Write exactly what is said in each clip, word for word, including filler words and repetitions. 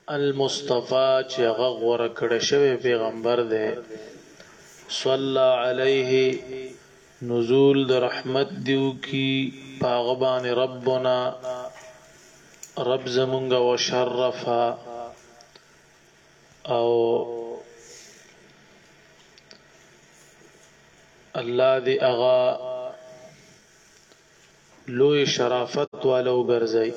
المصطفى چې هغه غوړه کړه شوی پیغمبر دی صلی علیه نزول د رحمت دیو کی پاغبان ربنا رب زمونږ وشرفا او الله دی اغا لوی شرافت والو ګرځي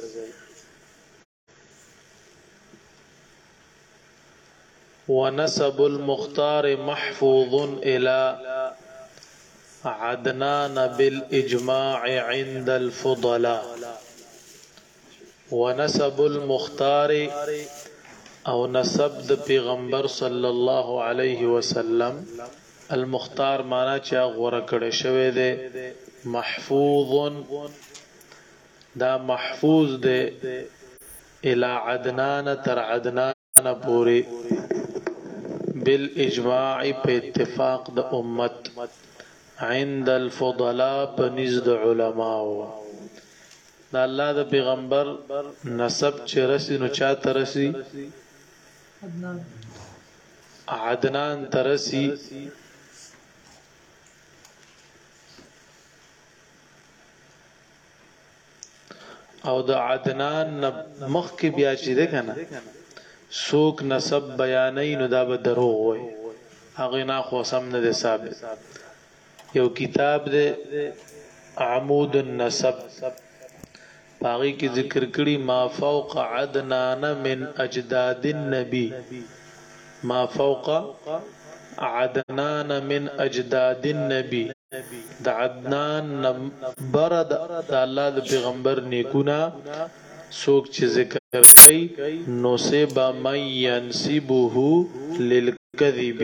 ونسب المختار محفوظ إلى عدنان بالإجماع عند الفضلاء ونسب المختار او نسب د پیغمبر صلی الله علیه وسلم المختار معنا چې غوړه کړه شوی دی محفوظ دا محفوظ دی الى عدنان تر عدنان پوری بالاجماع په اتفاق د امت عند الفضلاء بنزد علماء دا الله د پیغمبر نسب چې رسی نو چا ترسی عدنان ترسی او د عدنان مخ کې بیا چې ده کنه سوک نسب بیانې نو دا به دروغ وای هغه نه خو سم نه ده ثابت یو کتاب ده عمود النسب باقی کی ذکر کړي ما فوق عدنان من اجداد النبي ما فوق عدنان من اجداد النبي د عدنان برد د الله د پیغمبر نیکونا سوک چې ذکر کوي نو سبا من ينسبه للكذب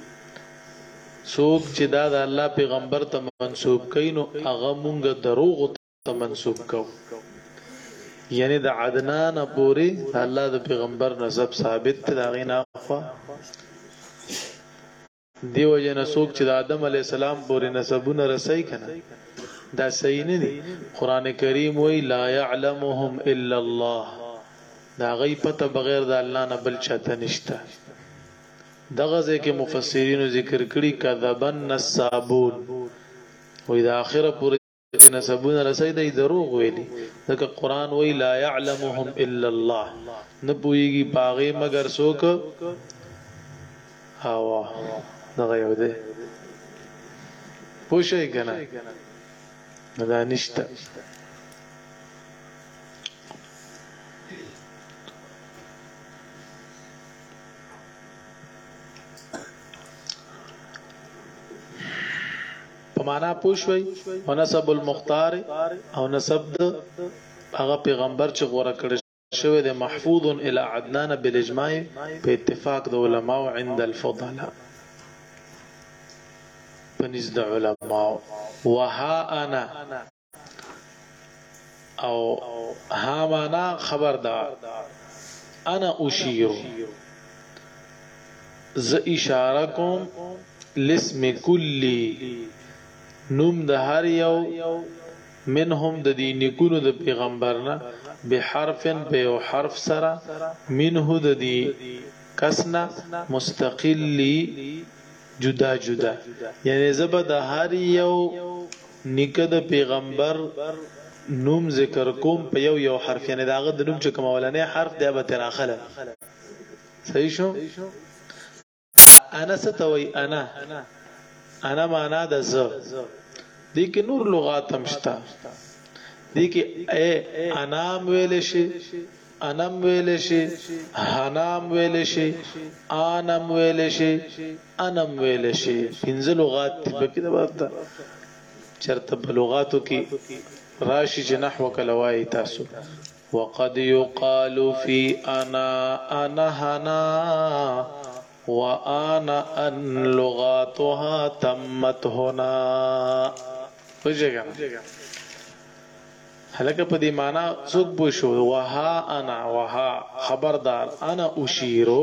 سوک چې دا د الله پیغمبر ته منسوب کوي نو هغه مونږ دروغ ته منسوب کو یعنی د عدنان پوری الله د پیغمبر نسب ثابت دا غینا خو دیو جن سوک چې د آدم علی السلام پوری نسبونه رسای کنه دا صحیح نه دي قران کریم وی لا يعلمهم الا الله دا غي پته بغیر د الله نه بل چاته نشته دغه ځکه مفسرین ذکر کړي کذبن نسابون وې د اخره پورې نسبونه رسای دی دروغ ویلي ځکه قران وی لا يعلمهم الا الله نه پويږي باغې مگر څوک هوا دغه یو دی پوښی کنه دا نشته په معنا پوښوي ونسب المختار او نسب د هغه پیغمبر چې غوړه کړی شوی د محفوظ الى عدنان بالاجماع په اتفاق د علماء عند الفضلاء بنزد علماء وها انا او ها معنا خبردار انا اشير ز اشاره کوم لاسم کلی نوم د هر یو منهم د دین کونو د پیغمبرنا بحرف په یو حرف سره منه د دی کسنا مستقلی جدا جدا یعنی زبا د هر یو نیکه د پیغمبر نوم ذکر کوم په یو یو حرف یعنی داغه د نوم چې کوم اولنې حرف دی به تراخله صحیح شو انا ستوي انا انا معنا د ز دي کې نور لغات هم شته دي کې اے انام ویل شي انم ویل شي حنام ویل شي انم ویل شي انم ویل شي پنځه لغات په کې د باب ته چرته لغاتو کې راشي چې نحو کلوای تاسو وقد يقال في انا انا حنا وانا ان لغاتها تمت هنا وجهګه هلکه په دې معنا څوک بو شو وها انا وها خبردار انا اشیرو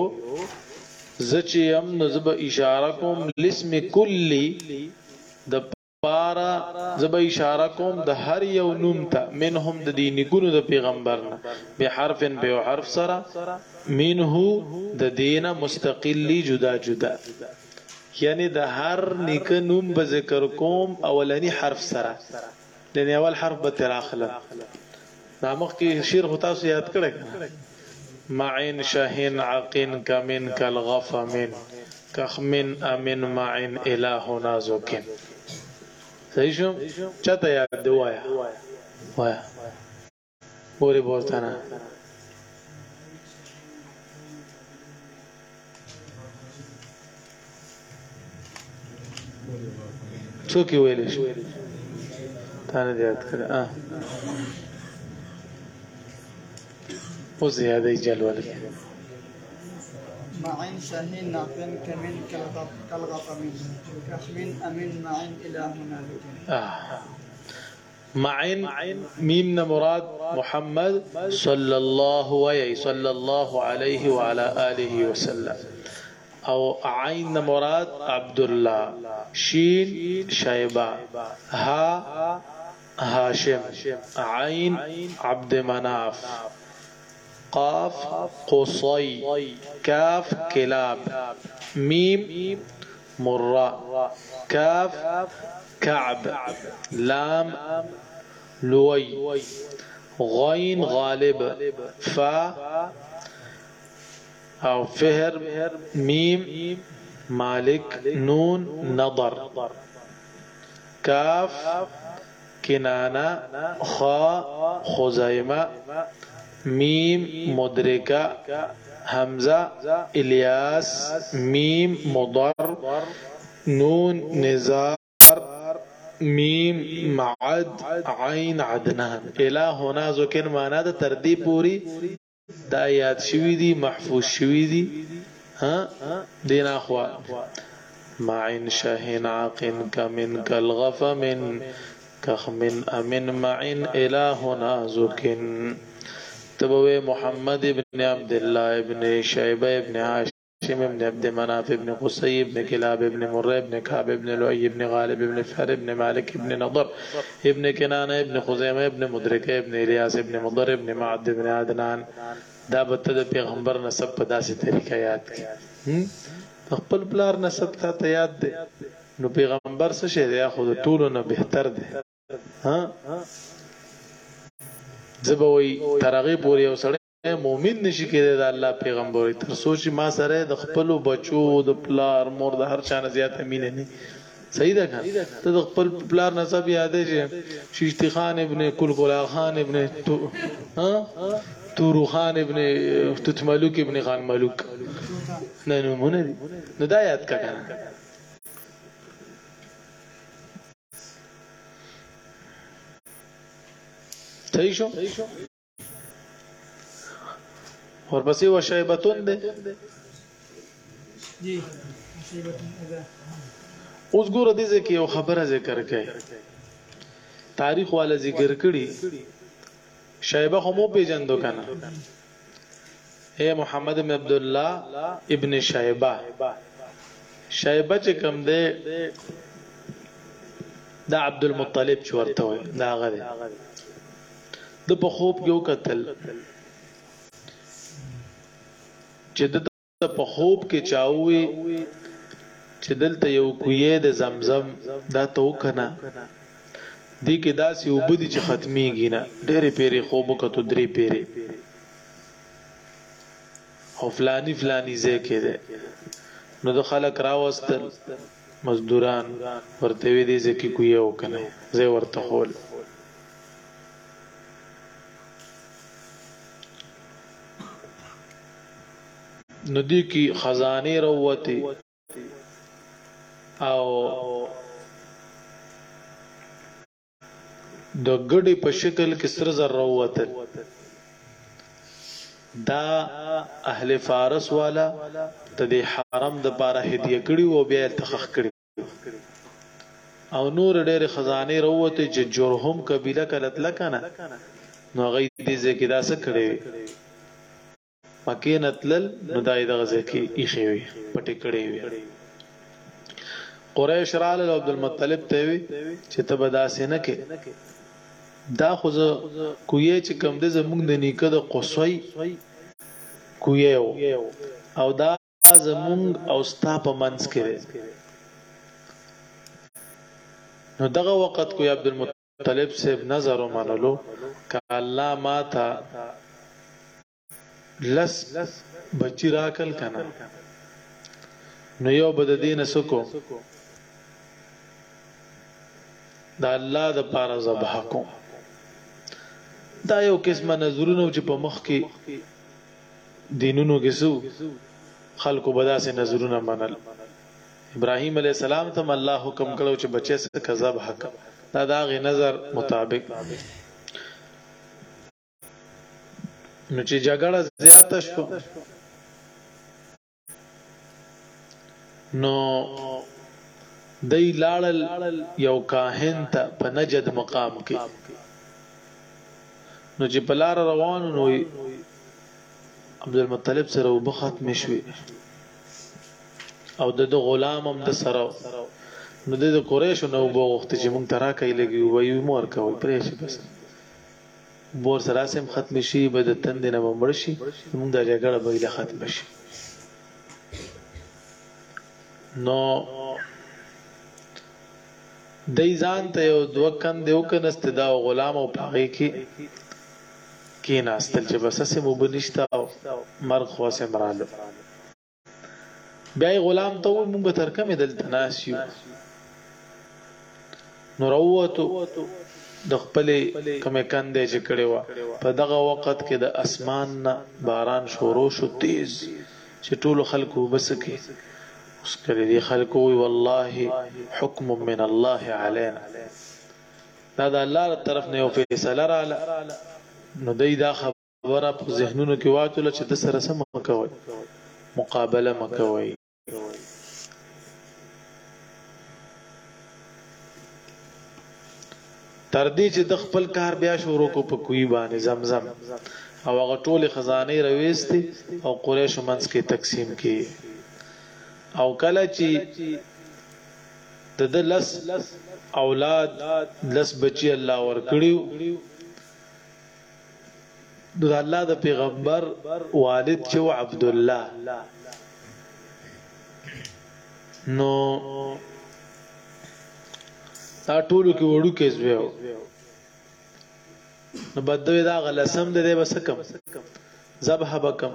زچ یم نزب اشاره کوم لسم کلی د پارا زب اشاره کوم د هر یو نوم ته منهم د دین ګونو د پیغمبرنا به حرف به حرف سره منه د دینه مستقلی جدا جدا یعنی د هر نیک نوم به ذکر کوم اولنی حرف سره لنی اول حرف به تراخله نامخ کی شیر هو تاسو یاد کړئ معين شاهين عقين كمن كالغفمن كخمن امن معين الهنا زوكين صحیح شو چاته یاد دی وایا وایا پوری بولتا نه څوک ویل شي تا نه یاد کړه اه او زیاده جلوه لګي معين شاهين ناقن كمن كالغفمن كخمن امن معين الهنا زوكين آه. معين ميم مراد محمد صلى الله عليه صلى الله عليه وعلى آله وسلم او عين مراد عبد الله شين شيبة ها هاشم عين عبد مناف قاف قصي كاف كلاب ميم مرة كاف كعب لام لوي غين غالب فا او فهر ميم مالك نون نضر كاف كنانة خا خزيمة ميم مدركة همزة إلياس ميم مضر نون نزار ميم معد عين عدنان الى هنا ذکر معنا د تردید پوری د آیات شوی دی محفوظ شوی دی ها دینا اخوا معين شاهين عاقن كمن كالغفمن كخمن امن معين الى هنا ذکر تبوي محمد ابن عبد الله ابن شيبة ابن هاشم ابن عبد مناف ابن قصي ابن كلاب ابن مرة ابن كعب ابن لؤي ابن غالب ابن فهر ابن مالك ابن نضر ابن كنانة ابن خزيمة ابن مدركة ابن إلياس ابن مضر ابن معد ابن عدنان دا بتد پیغمبر نسب په داسې طریقه یاد کی خپل بلار نسب ته یاد دی نو پیغمبر څه شي دی خو ټولو نه بهتر دی ها زبوي ترغیب پوری او سره مؤمن نشي کېدای د الله پیغمبر تر سوچ ما سره د خپل بچو د پلار مور د هر چا نه زیات امین نه صحیح ده کنه ته د خپل پلار نسب یادې شي شیشتی خان ابن کلکلا خان ابن تو ها تورو خان ابن توت ملوک ابن خان ملوک نه نو مونږ نه دا یاد کړه صحیح شو اور پسې و شیبتون ده جی شیبتون اذا اوس ګور دې ځکه یو خبره ذکر کړي تاریخ والا ذکر کړي شیبه هم پیژندو کنه اے محمد بن عبد الله ابن شیبه شیبه چې کوم ده دا عبد المطلب چې ورته وي دا غره د په خوب یو قتل چې د په خوب کې چاوي چې دلته یو کوی د زمزم دا تو کنه دی کې داسې وبدي چې ختميږي نه ډېرې پیری خوب وکړو درې پیری او فلانی فلانی ځکه ده نو د خلک راوستل مزدوران ورته وی دي ځکه کوی او کنه زه ورته خول ندی کی خزانه روته او د ګډي په شکل کې سر زر روته دا اهل فارس والا ته د حرم د بار هدیه کړي او بیا تخخ کړي او نور ډېر خزانه روته چې جرهم قبيله کلت لکنه نو غي دې ځکه دا څه کړي مکه نتلل نو دای دغه ځکه ایخي وي پټي کړي وي قریش راله عبد المطلب ته وی چې ته به داسې نه کې دا خو زه کوی چې کوم د زمونږ د نیکه د قصوی کوی او دا زمونږ او ستا په منځ کې نو دغه وخت کوی عبد المطلب صاحب نظر ومنلو ک الله ما ته لس بچی راکل کنه نو یو بد دین سکو دا الله د پاره ذبح کوم دا یو قسمه نظرونه چې په مخ کې دینونو کې سو خلکو بداسه نظرونه منل ابراهيم عليه السلام ته الله حکم کړو چې بچي څخه ذبح کړه دا دغه نظر مطابق نو چې جګړه زیاته شو نو دای لاړل یو کاهن ته په نجد مقام کې نو چې بلار روان نو عبد المطلب سره وب ختم شوی او د غلام هم د سره نو د قریش نو وب وخت چې مونږ ترا کوي لګي وایو مور کوي پرېش بس بور سره سم ختم شي بد تند نه مړ شي مونږ د جګړه به له ختم شي نو دای ځان ته یو دوه کند یو کنست دا غلام او پاغي کې کې ناستل چې بس سم وبنشتا مرغ خواسه مرالو بیا غلام ته مونږ ترکمه دلته ناسیو نو وروته د خپل کومه کندې چې کړي و په دغه وخت کې د اسمان باران شروع شو تیز چې ټول خلکو بس کې اوس کړي دي خلکو وی والله حکم من الله علينا دا د الله تر طرف نه یو فیصله رااله نو دای دا خبره په ذهنونو کې واچول چې د سره سم کوي مقابله مکوي تر دې چې د خپل کار بیا شروع کو په کوی باندې زمزم او هغه ټول خزانه رويستي او قریش منځ کې تقسیم کی او کله چې د لس اولاد لس بچي الله ور کړیو د الله د پیغمبر والد چې عبد الله نو دا ټولو کې وړو کې زویو نو بدوی دا غلسم ده ده بس کم ذبح بکم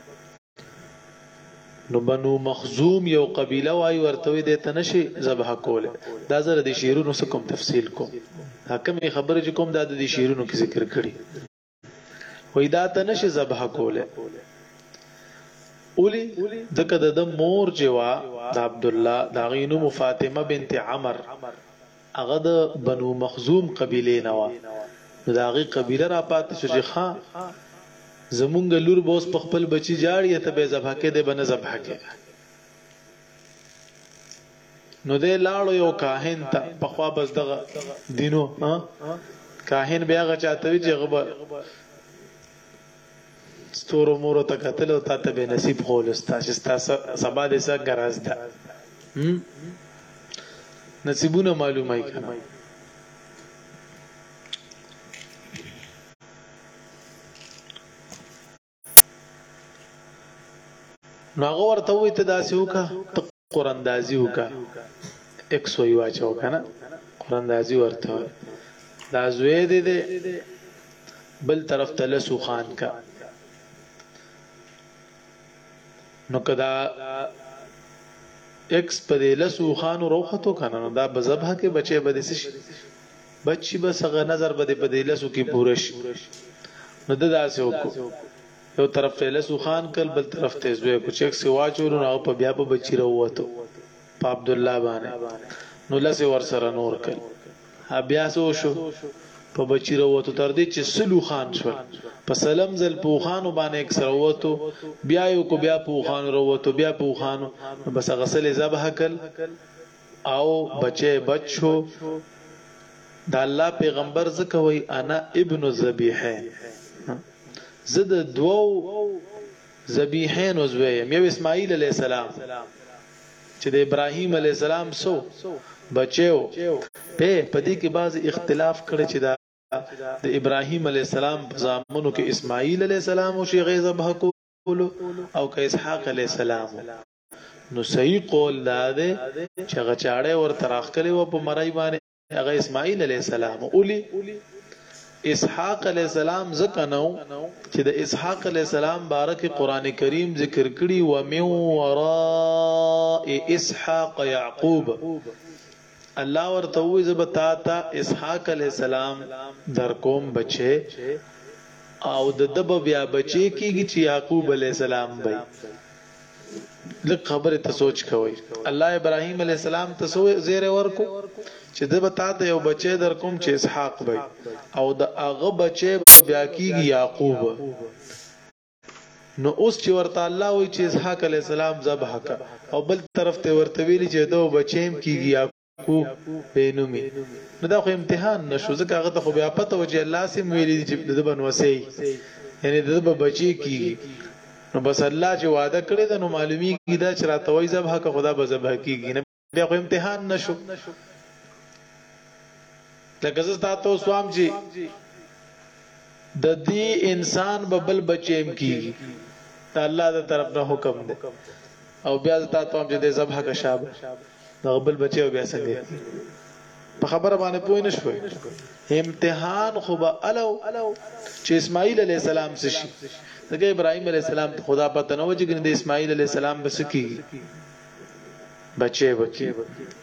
نو بنو مخزوم یو قبیله وای ورتوی ده تنشي ذبح کوله دا زره د شیرونو سکم تفصیل کو حکم خبره چې کوم دا د شیرونو کې ذکر کړي وای دا تنشي ذبح کوله اولی دکه د مور جوا د عبد الله دا غینو فاطمه بنت عمر هغه د بنو مخزوم قبیله نه و نو دا غي قبیله را پات شو چې ښا زمونږ لور بوس په خپل بچی جاړي ته به ذبح کې ده بنه ذبح کې نو دې لاړو یو کاهن ته په خوا بس دغه دینو ها کاهن بیا غچاته وی چې غبر ستورو مورو ته قتل او ته به نصیب خولستا چې تاسو سبا دې سره غراز ده هم نصیبونه معلومه کړه نو هغه ورته وې ته داسې وکا ته قراندازي وکا یک سو یو اچو کنه قراندازي ورته دا زوی دې بل طرف ته لسو خان کا نو کدا ایکس پدې لسو خانو روخته کنه نو دا بذبح کې بچي بده شي بچي بس غ نظر بده پدې لسو کې پورش نو د داسې وکړو یو طرف ته لسو خان کل بل طرف ته زوی کو چیک سی واچور نو په بیا په بچی راوته په عبد الله باندې نو لسه ور سره نور کل بیا سو شو په بچی راوته تر دې چې سلو خان شو په سلام زل په خانو باندې یک سره وته بیا یو کو بیا په خان راوته بیا په خانو بس غسل ذبح کل او بچي بچو د الله پیغمبر زکوي انا ابن ذبیحین زد دوو ذبیحین وزویم یو اسماعیل علیہ السلام چې د ابراهیم علی السلام سو بچو په پدې کې بعض اختلاف کړي چې دا د ابراهیم علی السلام په زامنو کې اسماعیل علی السلام او شی غیظ بهکو او که اسحاق علی السلام نو صحیح قول دا ده چې غچاړې ور تراخ کړي و په مړای باندې هغه اسماعیل علی السلام اولی اسحاق علیہ السلام ذکر نو چې د اسحاق علیہ السلام بارک قران کریم ذکر کړي و من وراء اسحاق یعقوب الله ورته وې زبتا تا اسحاق علیہ السلام در کوم بچي او د دب بیا بچي کیږي چې یعقوب علیہ السلام وي لږ خبره ته سوچ کوي الله ابراهیم علیہ السلام ته زیر ورکو چې د بتا ته یو بچی در کوم چې اسحاق وي او د هغه بچی بیا کیږي یعقوب نو اوس چې ورته الله وي چې اسحاق علی السلام ذبح کړ او بل طرف ته ورته ویلي چې دو بچیم کیږي یعقوب بینومي نو دا خو امتحان نشو ځکه هغه ته خو بیا پته و چې الله سم ویلي چې د بنوسي یعنی د بچی کیږي نو بس الله چې وعده کړی دا نو معلومیږي دا چې راته وای ذبح کړ خدا به ذبح کیږي نه بیا خو امتحان نشو لکه زه تاسو سوام چې د دې انسان به بل بچیم کیږي ته الله د طرف نه حکم دی او بیا تاسو هم چې د ذبح کا شابه د بل بچي بیا څنګه په خبره باندې پوه نه شوي امتحان خو به الو چې اسماعیل علی السلام څه شي دغه ابراهیم علی السلام خدا پته نه و چې د اسماعیل علی السلام بس کیږي بچي بچي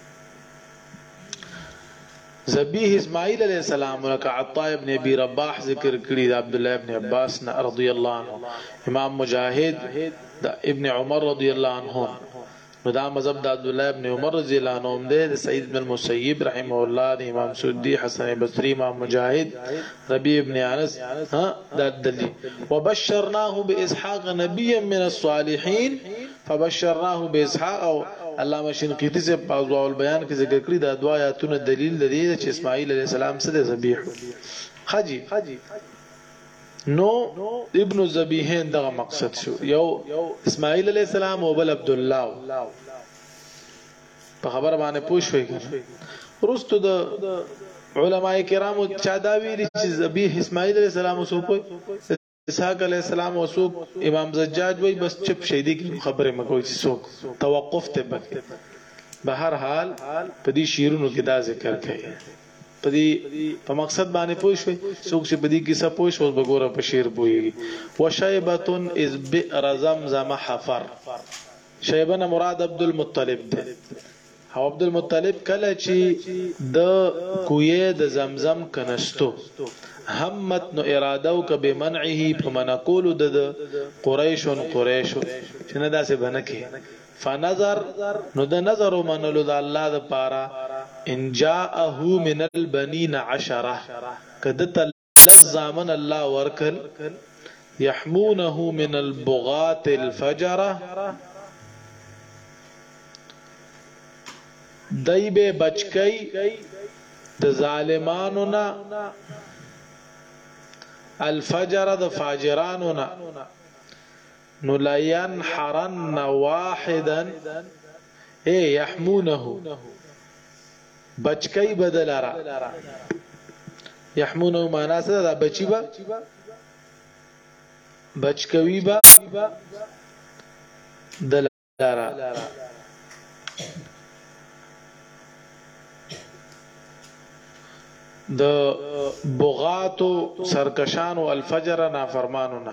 ذبیح اسماعیل علیہ السلام ولکه عطا ابن ابي رباح ذکر کړی د عبد الله ابن عباس رضی الله عنه امام مجاهد د ابن عمر رضی الله عنه نو دا مذهب د عبد الله ابن عمر رضی الله عنه د سعید بن المسیب رحمه الله د امام سدی حسن بصری امام مجاهد ربیع ابن انس ها دا دلیل وبشرناه باسحاق نبيا من الصالحين فبشرناه باسحاق او علامه شنقیطی سے پازوا البیان کې ذکر کړی دا دوا آیاتونه دلیل لري چې اسماعیل علیہ السلام سره ذبیح حجی نو ابن ذبیحین دا مقصد شو یو اسماعیل علیہ السلام او بل عبد الله په خبر باندې پوښوي ورستو د علماء کرامو چا دا ویلي چې ذبیح اسماعیل علیہ السلام سو کوئی اسحاق علیہ السلام وسوق امام زجاج وای بس چپ شیدی کی خبره مکوې چې سوق توقف ته بکې به هر حال په دې شیرونو کې دا ذکر کړي په دې په مقصد باندې پوښوي څوک چې په دې کې څه پوښوي وګوره په شیر پوي وشیبتن اذ بئر زمزم حفر شیبه مراد عبد المطلب ده او عبد المطلب کله چې د کوی د زمزم کنستو همت نو اراده او ک بمنعه فمنقول د قریش قریش چې نه داسې بنکه فنظر نو د نظر منلو د الله د پاره ان جاءه من البنين عشره کدت لزامن الله ورکل يحمونه من البغات الفجره دایبه بچکی د ظالمانو نا الفجر د فاجرانو نا نو لا ينحرن واحدا اي يحمونه بچکی بدلرا يحمونه معنا څه دا بچی با بچکوي با دلرا د بغاتو سرکشانو الفجر نافرمانونا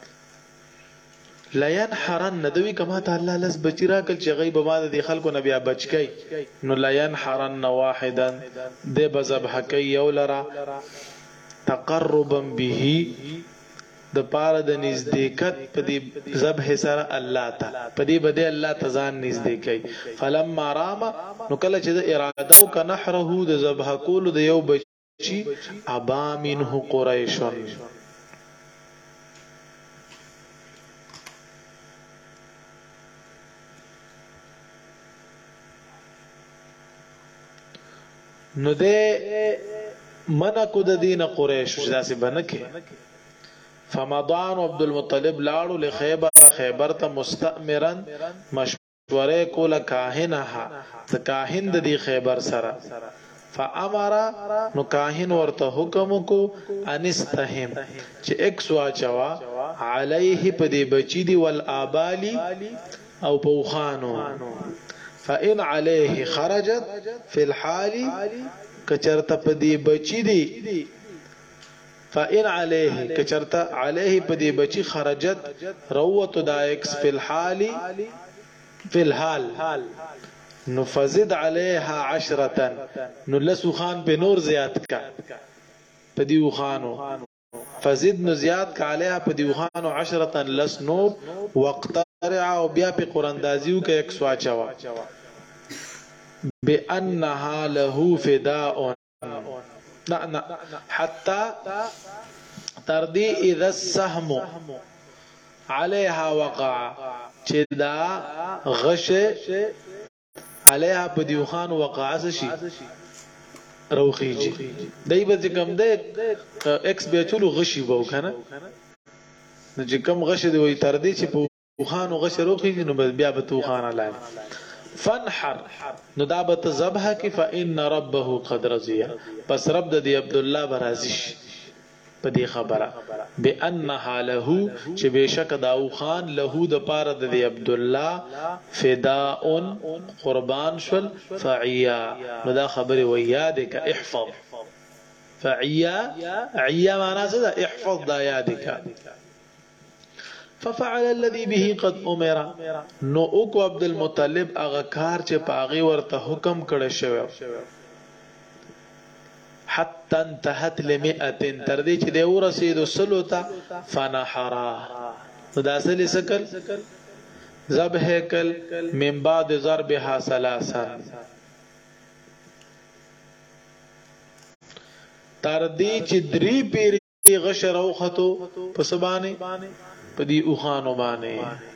لین حرن ندوی کما ته الله لس بچی را کل چې غیب ما د خلکو نبی بچکی نو لین حرن واحدا د بذبح کی یولرا تقربا به د پاره د نزدېکت په دې ذبح سره الله تعالی په دې بده الله تزان نزدېکي فلما رام نو کله چې د اراده او کنحره د ذبح کول د یو بچی ابا منه قریش نو ده منکو د دین قریش داسې بنکه فمضان عبد المطلب لاړو لخیبر خیبر ته مستأمرا مشوره کوله کاهنها د کاهن د دی خیبر سره فامر نو کاهن ورته حکم کو انستهم چې اکس واچوا علیه په دی بچی دی والآبالی او پوخانو فإن عليه خرجت في الحال کچرته په دی بچی دی فإن عليه کچرته عليه په دی بچی خرجت روت دا اکس في الحال في الحال نو فزد عليها عشرة نو لسو خان په نور زیات کا په دیو خانو فزد نو زیات کا عليها په دیو خانو عشرة لس نور وقترع او بیا په قراندازیو کې یک سواچوا بانها له فداء نا نا حتى تردي اذا السهم عليها وقع چې دا غش عليها په دیو خان وقع شي روخیږي دای به کوم د ایکس به چلو غشي وو کنه نو چې کوم غش دی وي تر دې چې په خان غش روخیږي نو بیا به تو خان لاله فانحر نو دا به ذبح کی فإن ربه قد رضي پس رب د عبد الله برازش په دې خبره بانها له چې بشک داو خان له د پاره د عبد الله فداء قربان شل فعيا نو دا خبره ويادك احفظ فعيا عيا معنا څه ده احفظ دا یادک ففعل الذي به قد امر نو او کو عبد المطلب هغه کار چې پاغي ورته حکم کړی شوی حتى انتهت لمئة تر دې چې د ورسېدو سلو ته فنحرا دا اصلي سکل ذبح کل من بعد ضربها ثلاثا تر دې چې درې پیری غشر او خطو په سبانه پدی اوخانو باندې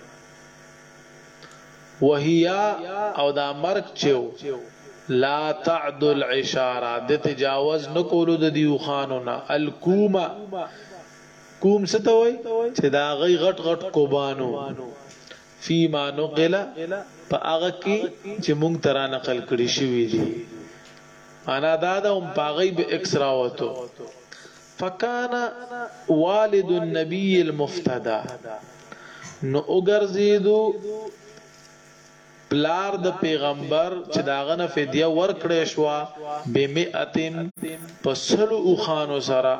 وهيا او دا مرګ چو لا تعدل عشاره د تجاوز نکولو د دی اوخانو نا الکوما کوم ستوي چې دا غي غټ غټ کوبانو فی ما نقل په هغه کې چې مونږ ترا نقل کړی شوی دی انا دا د ام پاغي به اکسرا وته فکان والد النبي المفتدى نو وګرځیدو پلار د پیغمبر چې داغه نه فدیه ورکړې شو بمئتن پسلو خانو سرا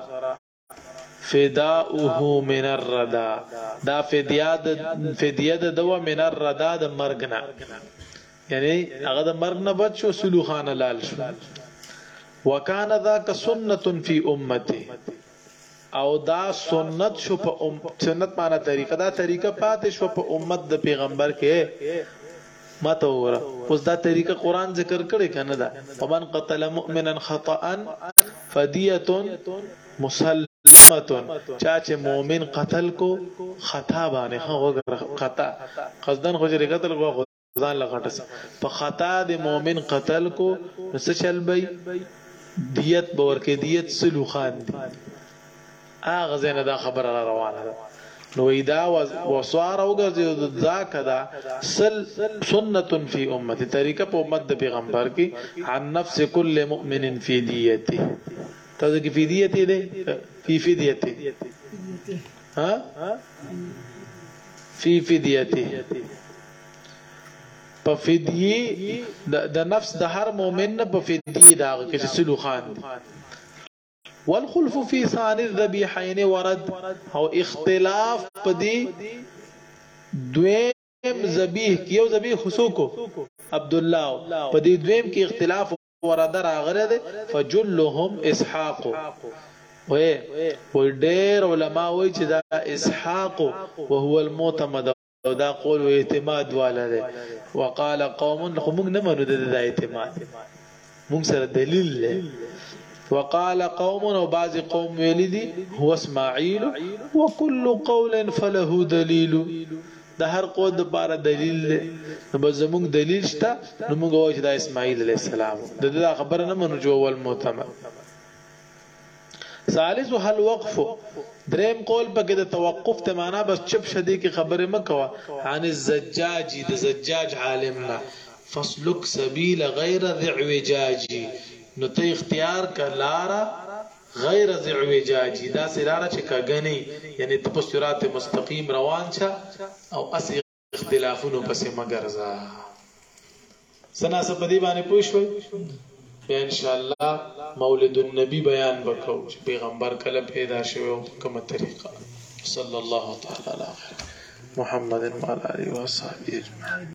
فداؤه من الردا دا فدیه د فدیه د دوا من الردا د مرګ نه یعنی هغه د مرګ نه بچ شو سلو خان لال شو وکانه ذاک سنت فی امته او دا سنت شو په ام سنت معنا طریقه دا طریقه پاتې شو په امت د پیغمبر کې ماته وره اوس دا طریقه قران ذکر کړي کنه دا ومن قتل مؤمنا خطا فدیه مسلمه چا چې مؤمن قتل کو خطا باندې خو خطا قصدن خو جری قتل کو ځان لغټس په خطا د مؤمن قتل کو نس چل بی دیت باور کې دیت سلو خان دي اغه زنه دا خبر را روانه ده نو ایدا وصار وګرځي ذاک دا سل سنت فی امه طریقه په امت د پیغمبر کې عن نفس كل مؤمن فی دیته تاسو کې فی دیته ده فی فدیته ها فی فدیته په فدیه د نفس د هر مؤمن په فدیه دا کې سلو خان والخلف في ثان الذبيحين ورد او اختلاف پدی دویم ذبیح کیو ذبیح خصوکو عبد الله پدی دویم کی اختلاف ورد راغره ده فجلهم اسحاق وې وې ډېر علما وایي چې دا اسحاق وهو المعتمد او دا قول و اعتماد والده وقال قوم هم نه منو د اعتماد موږ سره دلیل له وقال قوم او بعض قوم ویلدي هو اسماعيل وكل قول فله دليل د هر قول د بار دلیل نو زموږ دلیل شته نو موږ وایو چې د اسماعیل علیه السلام د دې خبره نه منو جو ول معتمد ثالث هل وقف دریم قول پکې د توقف ته معنا بس چپ شدي کې خبره مکوا عن الزجاج د زجاج عالمنا فسلك سبيل غير ذي اعوجاج نو ته اختیار کلارا غیر ذي اعوجاج دا سلاره چې کګنی یعنی ته په صراط مستقیم روان شه او اس اختلافونو پسې مګرزا سنا سپدی باندې پوښوي ان شاء الله مولد النبی بیان وکړو چې پیغمبر کله پیدا شوی او کومه طریقه صلی الله تعالی علی محمد وعلى اله وصحبه اجمعین.